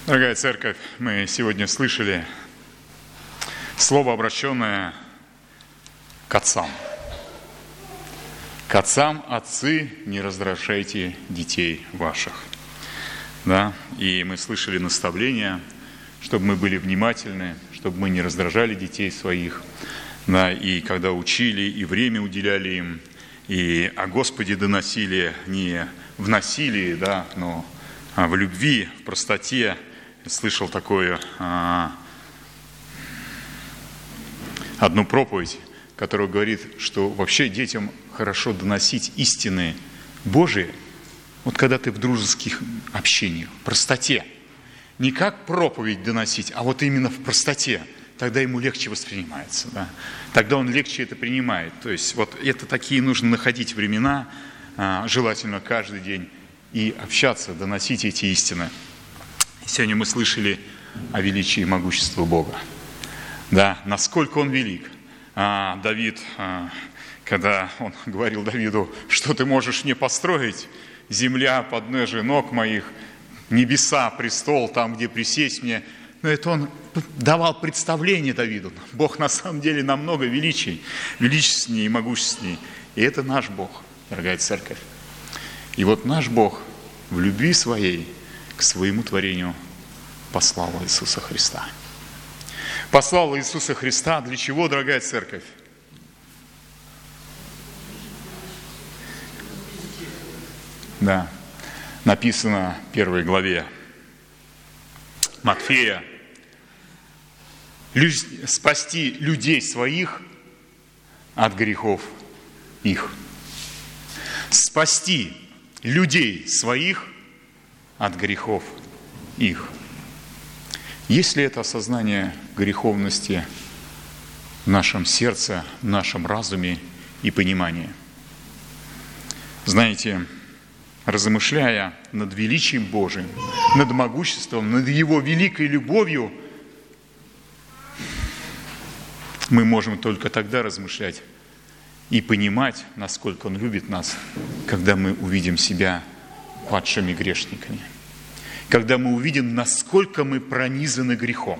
Дорогая церковь, мы сегодня слышали слово, обращенное к отцам. К отцам, отцы, не раздражайте детей ваших. Да? И мы слышали наставления, чтобы мы были внимательны, чтобы мы не раздражали детей своих. Да? И когда учили, и время уделяли им, и о Господе доносили не в насилии, да, но в любви, в простоте. Слышал такое, одну проповедь, которая говорит, что вообще детям хорошо доносить истины Божии, вот когда ты в дружеских общениях, в простоте. Не как проповедь доносить, а вот именно в простоте. Тогда ему легче воспринимается. Да? Тогда он легче это принимает. То есть вот это такие нужно находить времена, желательно каждый день, и общаться, доносить эти истины. Сегодня мы слышали о величии и могуществе Бога. Да, насколько Он велик. Давид, когда он говорил Давиду, что ты можешь мне построить? Земля, подножие ног моих, небеса, престол, там, где присесть мне. Но это он давал представление Давиду. Бог на самом деле намного величественнее и могущественнее. И это наш Бог, дорогая церковь. И вот наш Бог в любви своей к своему творению послал Иисуса Христа. Послал Иисуса Христа для чего, дорогая церковь? Да, написано в 1 главе Матфея: спасти людей своих от грехов их. Спасти людей своих от грехов их. Есть ли это осознание греховности в нашем сердце, в нашем разуме и понимании? Знаете, размышляя над величием Божиим, над могуществом, над Его великой любовью, мы можем только тогда размышлять и понимать, насколько Он любит нас, когда мы увидим себя падшими грешниками. Когда мы увидим, насколько мы пронизаны грехом.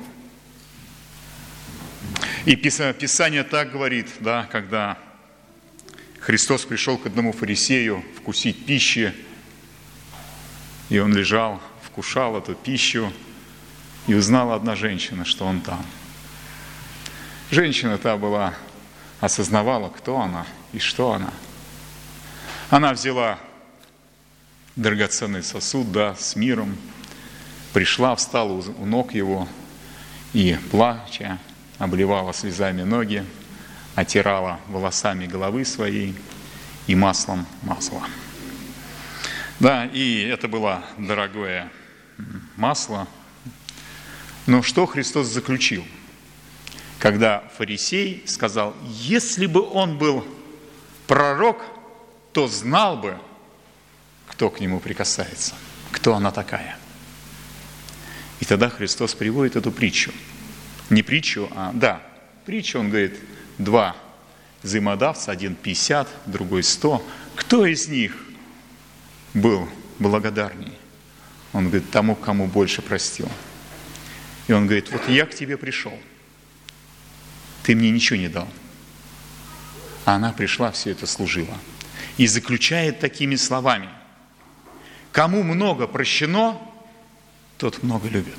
И Писание так говорит, да, когда Христос пришел к одному фарисею вкусить пищи, и он лежал, вкушал эту пищу, и узнала одна женщина, что он там. Женщина та осознавала, кто она и что она. Она взяла драгоценный сосуд, да, с миром, пришла, встала у ног его и, плача, обливала слезами ноги, отирала волосами головы своей и маслом мазала. Да, и это было дорогое масло. Но что Христос заключил? Когда фарисей сказал: если бы он был пророк, то знал бы, кто к нему прикасается, кто она такая. И тогда Христос приводит эту притчу. Не притчу, притчу. Он говорит, 2 взаимодавца, один 50, другой 100. Кто из них был благодарней? Он говорит, тому, кому больше простил. И он говорит, вот я к тебе пришел. Ты мне ничего не дал. А она пришла, все это служила. И заключает такими словами: кому много прощено, тот много любит.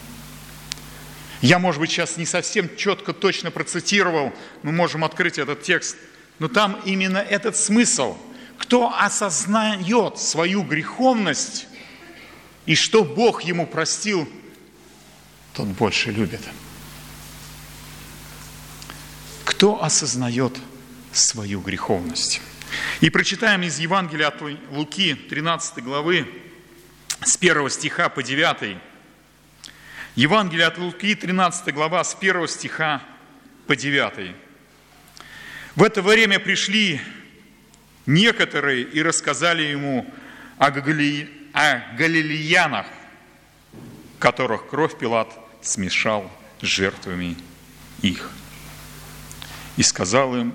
Я, может быть, сейчас не совсем четко, точно процитировал, мы можем открыть этот текст, но там именно этот смысл. Кто осознает свою греховность и что Бог ему простил, тот больше любит. Кто осознает свою греховность? И прочитаем из Евангелия от Луки, 13 главы, с 1 стиха по 9. Евангелие от Луки, 13 глава, с 1 стиха по 9. В это время пришли некоторые и рассказали ему о галилеянах, которых кровь Пилат смешал с жертвами их. И сказал им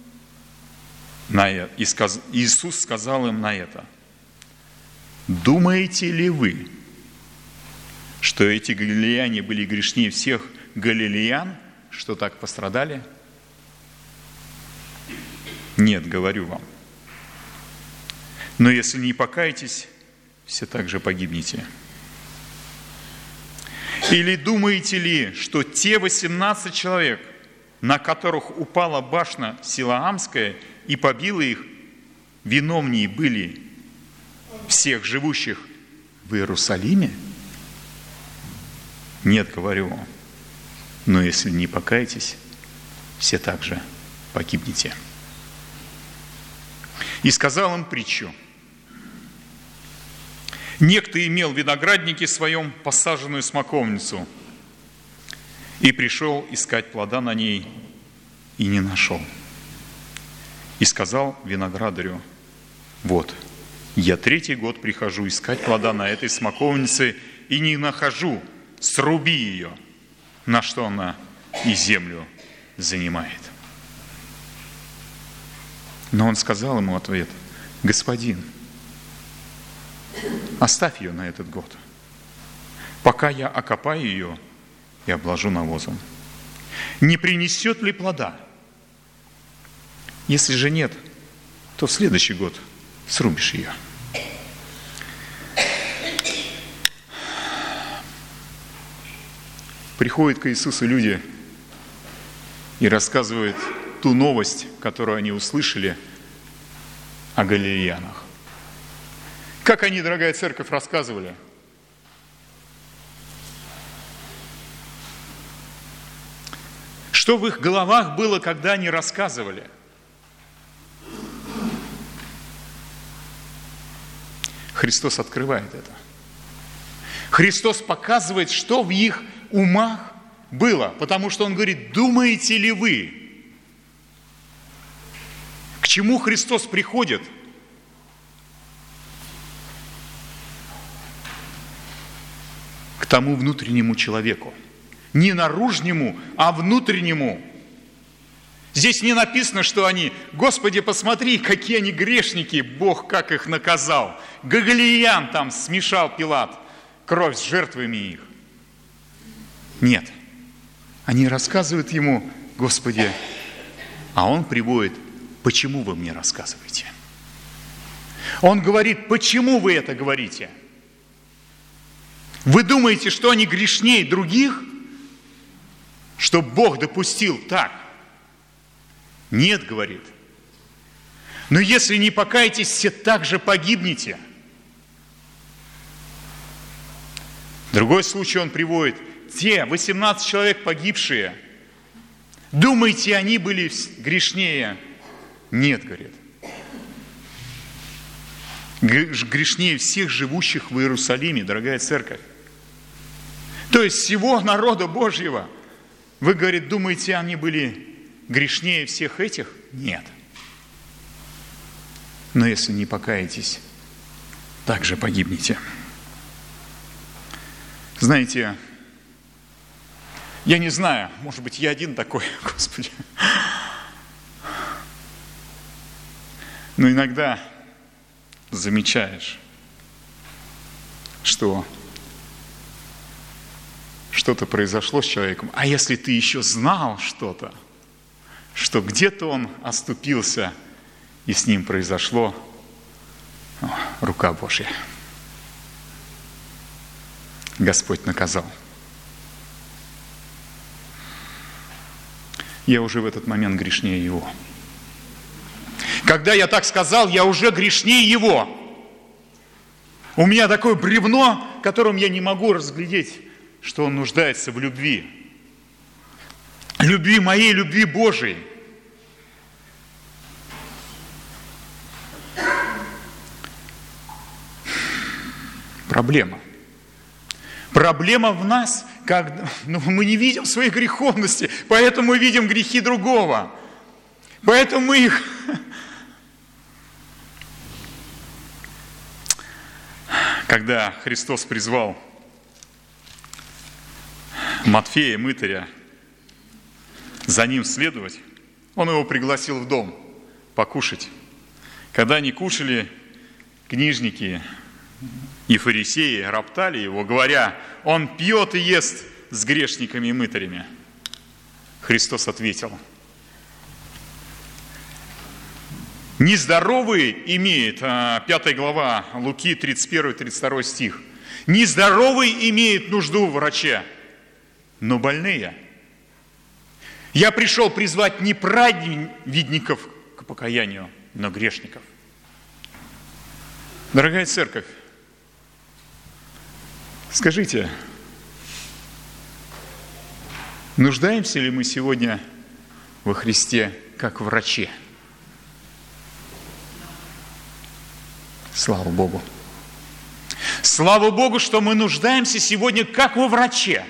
Иисус сказал им на это: думаете ли вы, что эти галилеяне были грешнее всех галилеян, что так пострадали? Нет, говорю вам. Но если не покаетесь, все так же погибнете. Или думаете ли, что те 18 человек, на которых упала башня Силоамская и побила их, виновнее были всех живущих в Иерусалиме? Нет, говорю вам. Но если не покаетесь, все так же погибнете. И сказал им притчу. Некто имел в винограднике своем посаженную смоковницу и пришел искать плода на ней и не нашел. И сказал виноградарю: вот, я 3-й год прихожу искать плода на этой смоковнице и не нахожу, сруби ее. На что она и землю занимает. Но он сказал ему ответ: господин, оставь ее на этот год, пока я окопаю ее и обложу навозом. Не принесет ли плода? Если же нет, то в следующий год срубишь ее. Приходят к Иисусу люди и рассказывают ту новость, которую они услышали о галилеянах. Как они, дорогая церковь, рассказывали? Что в их головах было, когда они рассказывали? Христос открывает это. Христос показывает, что в их умах было, потому что Он говорит: думаете ли вы? К чему Христос приходит? К тому внутреннему человеку. Не наружнему, а внутреннему. Здесь не написано, что они: Господи, посмотри, какие они грешники, Бог как их наказал. Галилеян там смешал Пилат, кровь с жертвами их. Нет. Они рассказывают ему: Господи, а он приводит: почему вы мне рассказываете? Он говорит: почему вы это говорите? Вы думаете, что они грешнее других? Что Бог допустил так? Нет, говорит. Но если не покаетесь, все так же погибнете. Другой случай он приводит. Те 18 человек погибшие, думаете, они были грешнее? Нет, говорит. Грешнее всех живущих в Иерусалиме, дорогая церковь. То есть всего народа Божьего. Вы, говорит, думаете, они были грешнее всех этих? Нет. Но если не покаетесь, так же погибнете. Знаете, я не знаю, может быть, я один такой, Господи. Но иногда замечаешь, что что-то произошло с человеком, а если ты еще знал что-то, что где-то он оступился, и с ним произошло, рука Божья. Господь наказал. Я уже в этот момент грешнее его. Когда я так сказал, я уже грешнее его. У меня такое бревно, которым я не могу разглядеть, что он нуждается в любви. Любви моей, любви Божией. Проблема. Проблема в нас, мы не видим своей греховности, поэтому мы видим грехи другого. Поэтому мы их... Когда Христос призвал Матфея, мытаря, за ним следовать, он его пригласил в дом покушать. Когда они кушали, книжники, и фарисеи роптали его, говоря: «Он пьет и ест с грешниками и мытарями». Христос ответил: «Нездоровый имеет», 5 глава Луки, 31-32 стих, «нездоровый имеет нужду в враче, но больные. Я пришел призвать не праведников к покаянию, но грешников». Дорогая церковь, скажите, нуждаемся ли мы сегодня во Христе как враче? Слава Богу! Слава Богу, что мы нуждаемся сегодня как во враче,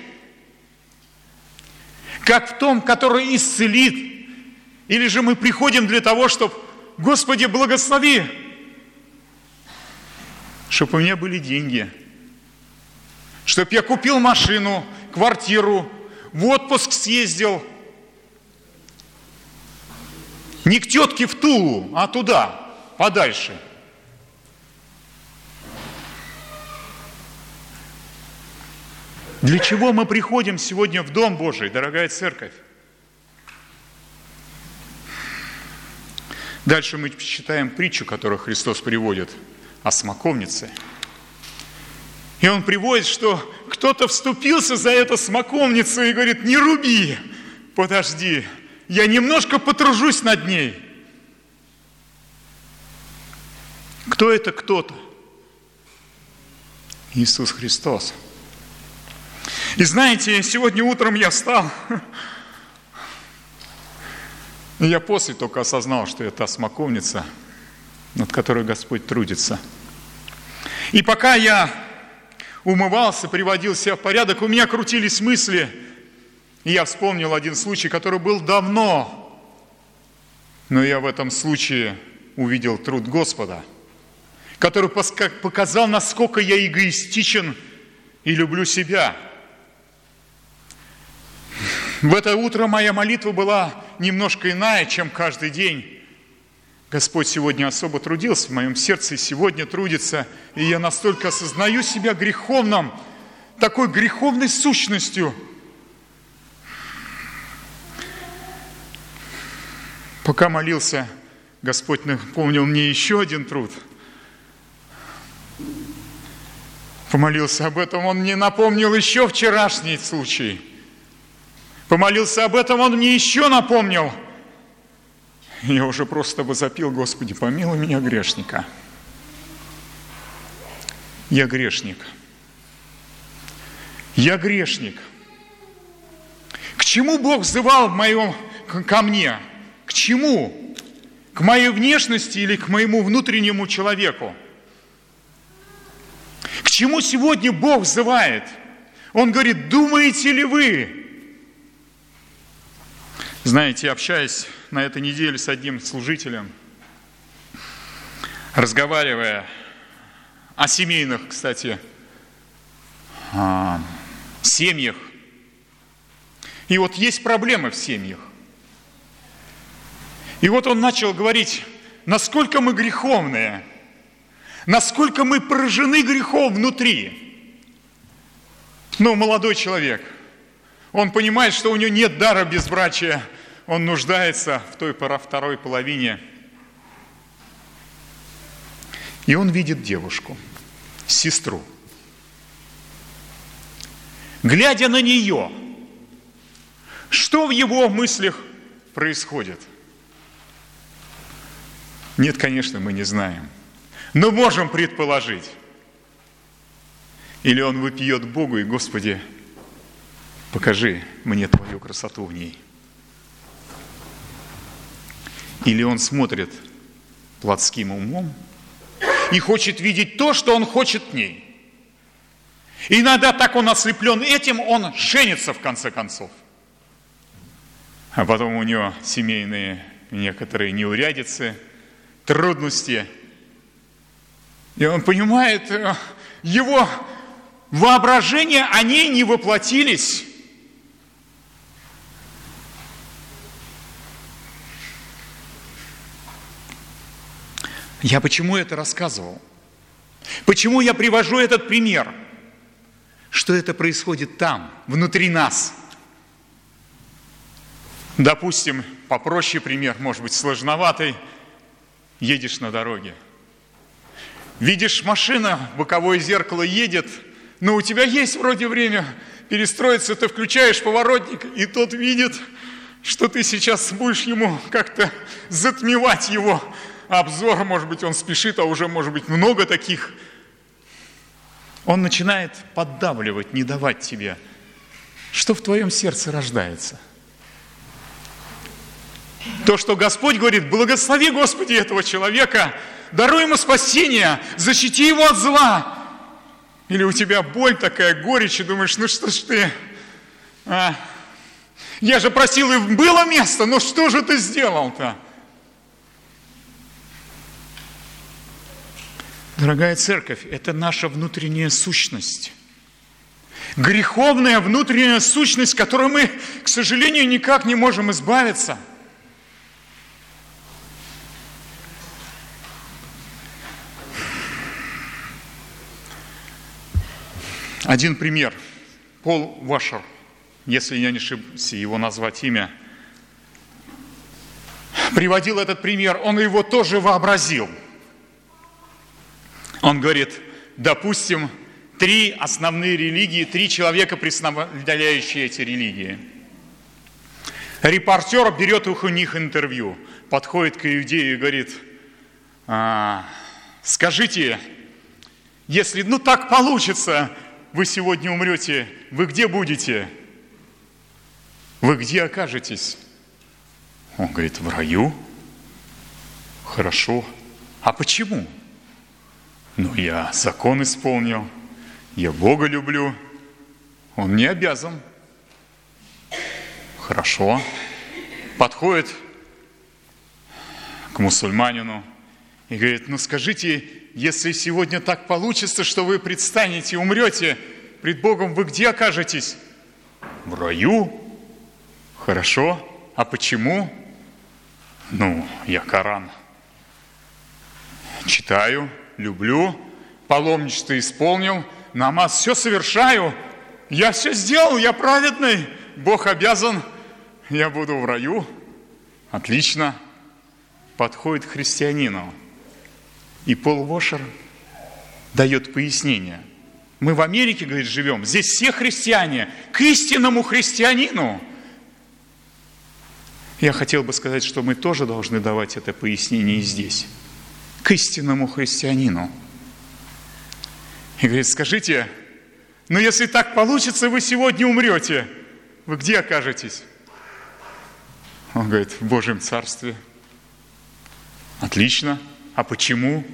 как в том, который исцелит. Или же мы приходим для того, чтобы: «Господи, благослови, чтобы у меня были деньги, чтобы я купил машину, квартиру, в отпуск съездил». Не к тетке в Тулу, а туда, подальше. Для чего мы приходим сегодня в Дом Божий, дорогая церковь? Дальше мы читаем притчу, которую Христос приводит о смоковнице. И Он приводит, что кто-то вступился за эту смоковницу и говорит: «Не руби, подожди, я немножко потружусь над ней». Кто это кто-то? Иисус Христос. И знаете, сегодня утром я встал, и я после только осознал, что это та смоковница, над которой Господь трудится. И пока я умывался, приводил себя в порядок, у меня крутились мысли, и я вспомнил один случай, который был давно, но я в этом случае увидел труд Господа, который показал, насколько я эгоистичен и люблю себя. В это утро моя молитва была немножко иная, чем каждый день. Господь сегодня особо трудился в моем сердце, и сегодня трудится. И я настолько осознаю себя греховным, такой греховной сущностью. Пока молился, Господь напомнил мне еще один труд. Помолился об этом, Он мне напомнил еще вчерашний случай. Помолился об этом, Он мне еще напомнил. Я уже просто возопил: «Господи, помилуй меня, грешника». Я грешник. Я грешник. К чему Бог взывал ко мне? К чему? К моей внешности или к моему внутреннему человеку? К чему сегодня Бог взывает? Он говорит: «Думаете ли вы?» Знаете, общаясь на этой неделе с одним служителем, разговаривая о семейных, кстати, семьях. И вот есть проблемы в семьях. И вот он начал говорить, насколько мы греховные, насколько мы поражены грехом внутри. Молодой человек, он понимает, что у него нет дара безбрачия, он нуждается в той второй половине. И он видит девушку, сестру. Глядя на нее, что в его мыслях происходит? Нет, конечно, мы не знаем, но можем предположить. Или он вопиет Богу: и, Господи, покажи мне Твою красоту в ней. Или он смотрит плотским умом и хочет видеть то, что он хочет в ней. И иногда так он ослеплен этим, он женится в конце концов. А потом у него семейные некоторые неурядицы, трудности. И он понимает, его воображения о ней не воплотились. Я почему это рассказывал? Почему я привожу этот пример? Что это происходит там, внутри нас? Допустим, попроще пример, может быть, сложноватый. Едешь на дороге. Видишь, машина, боковое зеркало едет, но у тебя есть вроде время перестроиться, ты включаешь поворотник, и тот видит, что ты сейчас будешь ему как-то затмевать его обзор. Может быть, он спешит, а уже, может быть, много таких. Он начинает поддавливать, не давать тебе. Что в твоем сердце рождается? То, что Господь говорит: благослови, Господи, этого человека, даруй ему спасение, защити его от зла. Или у тебя боль такая, горечь, и думаешь: ну что ж ты, я же просил, и было место, но что же ты сделал-то? Дорогая церковь, это наша внутренняя сущность. Греховная внутренняя сущность, которой мы, к сожалению, никак не можем избавиться. Один пример. Пол Вашер, если я не ошибся его назвать имя, приводил этот пример, он его тоже вообразил. Он говорит: допустим, 3 основные религии, 3 человека, представляющие эти религии. Репортер берет у них интервью, подходит к иудею и говорит: скажите, если так получится, вы сегодня умрете, вы где будете? Вы где окажетесь? Он говорит: в раю. Хорошо. А почему? Я закон исполнил, я Бога люблю, Он не обязан. Хорошо. Подходит к мусульманину и говорит: скажите, если сегодня так получится, что вы предстанете, умрете пред Богом, вы где окажетесь? В раю. Хорошо. А почему? Я Коран читаю, люблю, паломничество исполнил, намаз все совершаю, я все сделал, я праведный, Бог обязан, я буду в раю. Отлично. Подходит к христианину. И Пол Вашер дает пояснение. Мы в Америке, говорит, живем, здесь все христиане, к истинному христианину. Я хотел бы сказать, что мы тоже должны давать это пояснение и здесь, к истинному христианину. И говорит: скажите, если так получится, вы сегодня умрете, вы где окажетесь? Он говорит: в Божьем Царстве. Отлично. А почему?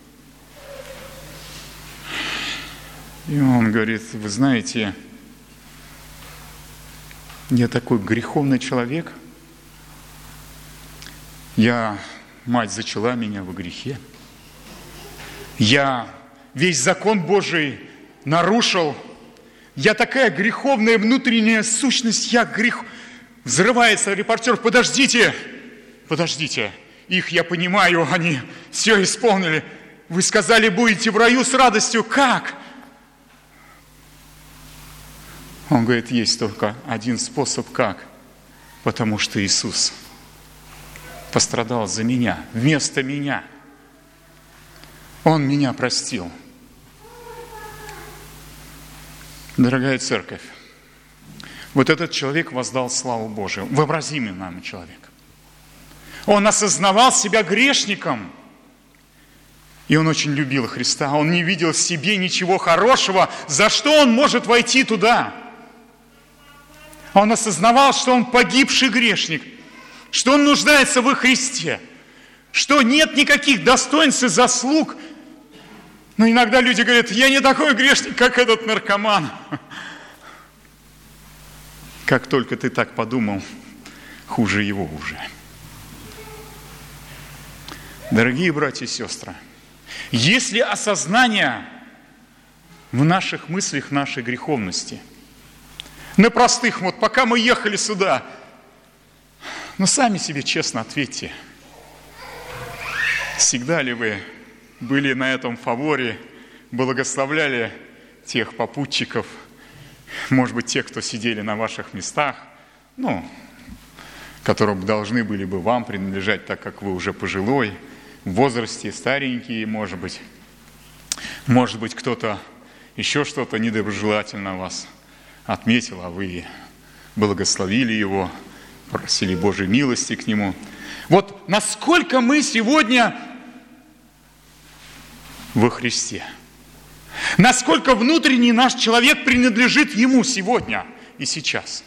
И он говорит: вы знаете, я такой греховный человек, мать зачала меня во грехе, я весь закон Божий нарушил, я такая греховная внутренняя сущность, Взрывается репортер: подождите, их я понимаю, они все исполнили. Вы сказали, будете в раю с радостью. Как? Он говорит: есть только один способ как. Потому что Иисус пострадал за меня, вместо меня. Он меня простил. Дорогая церковь, вот этот человек воздал славу Божию. Вообразимый нами человек. Он осознавал себя грешником. И он очень любил Христа. Он не видел в себе ничего хорошего, за что он может войти туда. Он осознавал, что он погибший грешник, что он нуждается во Христе, что нет никаких достоинств и заслуг. Но иногда люди говорят: я не такой грешник, как этот наркоман. Как только ты так подумал, хуже его уже. Дорогие братья и сестры, есть ли осознание в наших мыслях нашей греховности? На простых, пока мы ехали сюда, сами себе честно ответьте, всегда ли вы были на этом фаворе благословляли тех попутчиков, может быть, тех, кто сидели на ваших местах, которые должны были бы вам принадлежать, так как вы уже пожилой, в возрасте, старенькие, может быть. Может быть, кто-то еще что-то недоброжелательно вас отметил, а вы благословили его, просили Божьей милости к нему. Вот насколько мы сегодня во Христе. Насколько внутренний наш человек принадлежит Ему сегодня и сейчас.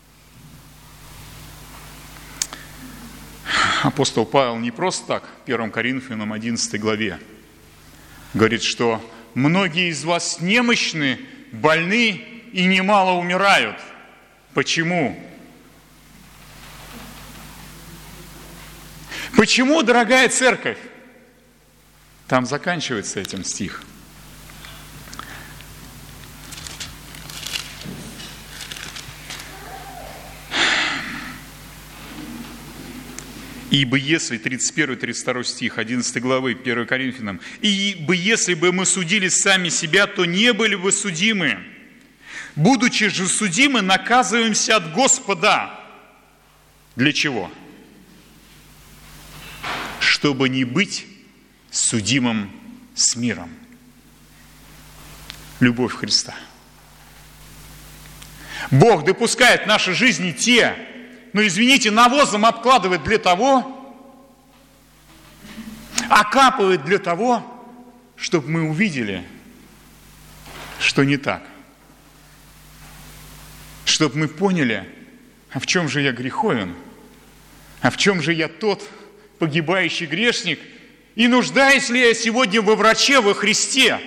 Апостол Павел не просто так, 1 Коринфянам 11 главе, говорит, что многие из вас немощны, больны и немало умирают. Почему? Почему, дорогая церковь? Там заканчивается этим стих. Ибо если, 31-32 стих 11 главы 1 Коринфянам, ибо если бы мы судили сами себя, то не были бы судимы. Будучи же судимы, наказываемся от Господа. Для чего? Чтобы не быть судимым с миром. Любовь Христа. Бог допускает в нашей жизни навозом обкладывает для того, окапывает для того, чтобы мы увидели, что не так. Чтобы мы поняли, а в чем же я греховен, а в чем же я тот погибающий грешник, и нуждаюсь ли я сегодня во враче, во Христе,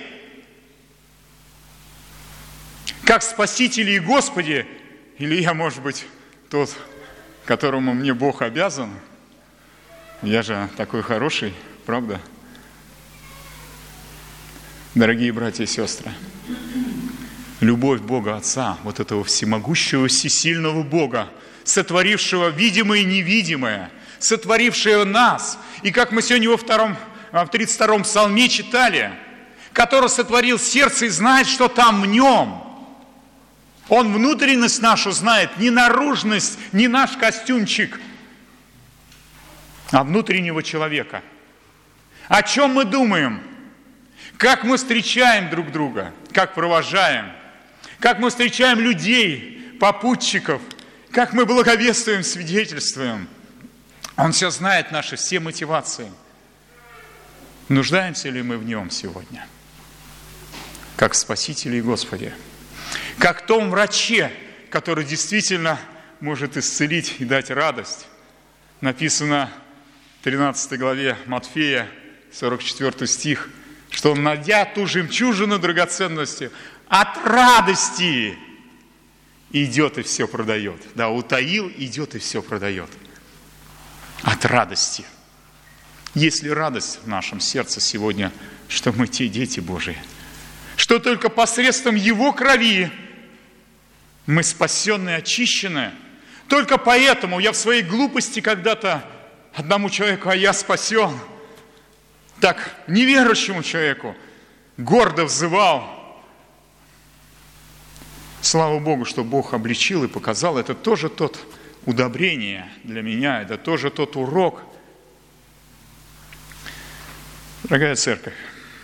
как Спасителе и Господе, или я, может быть, тот, которому мне Бог обязан. Я же такой хороший, правда? Дорогие братья и сестры, любовь Бога Отца, вот этого всемогущего, всесильного Бога, сотворившего видимое и невидимое, сотворившего нас, и как мы сегодня в 32-м псалме читали, который сотворил сердце и знает, что там в нем. Он внутренность нашу знает, не наружность, не наш костюмчик, а внутреннего человека. О чем мы думаем? Как мы встречаем друг друга? Как провожаем? Как мы встречаем людей, попутчиков? Как мы благовествуем, свидетельствуем? Он все знает, наши все мотивации. Нуждаемся ли мы в нем сегодня? Как в Спасителе и Господе. Как в том враче, который действительно может исцелить и дать радость. Написано в 13 главе Матфея, 44 стих, что он, найдя ту жемчужину драгоценности, от радости идет и все продает. Да, утаил, идет и все продает. От радости. Есть ли радость в нашем сердце сегодня, что мы те дети Божии? Что только посредством Его крови мы спасенные, очищены. Только поэтому я в своей глупости когда-то одному человеку, а я спасен, так неверующему человеку гордо взывал. Слава Богу, что Бог обличил и показал. Это тоже тот удобрение для меня, это тоже тот урок. Дорогая церковь,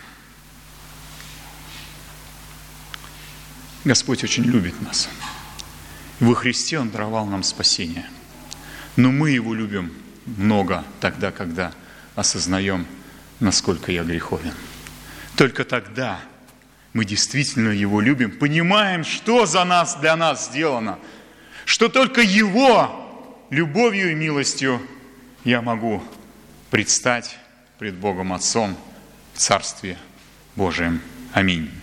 Господь очень любит нас. Во Христе Он даровал нам спасение. Но мы Его любим много тогда, когда осознаем, насколько я греховен. Только тогда мы действительно Его любим, понимаем, что за нас, для нас сделано, что только Его любовью и милостью я могу предстать пред Богом Отцом в Царстве Божием. Аминь.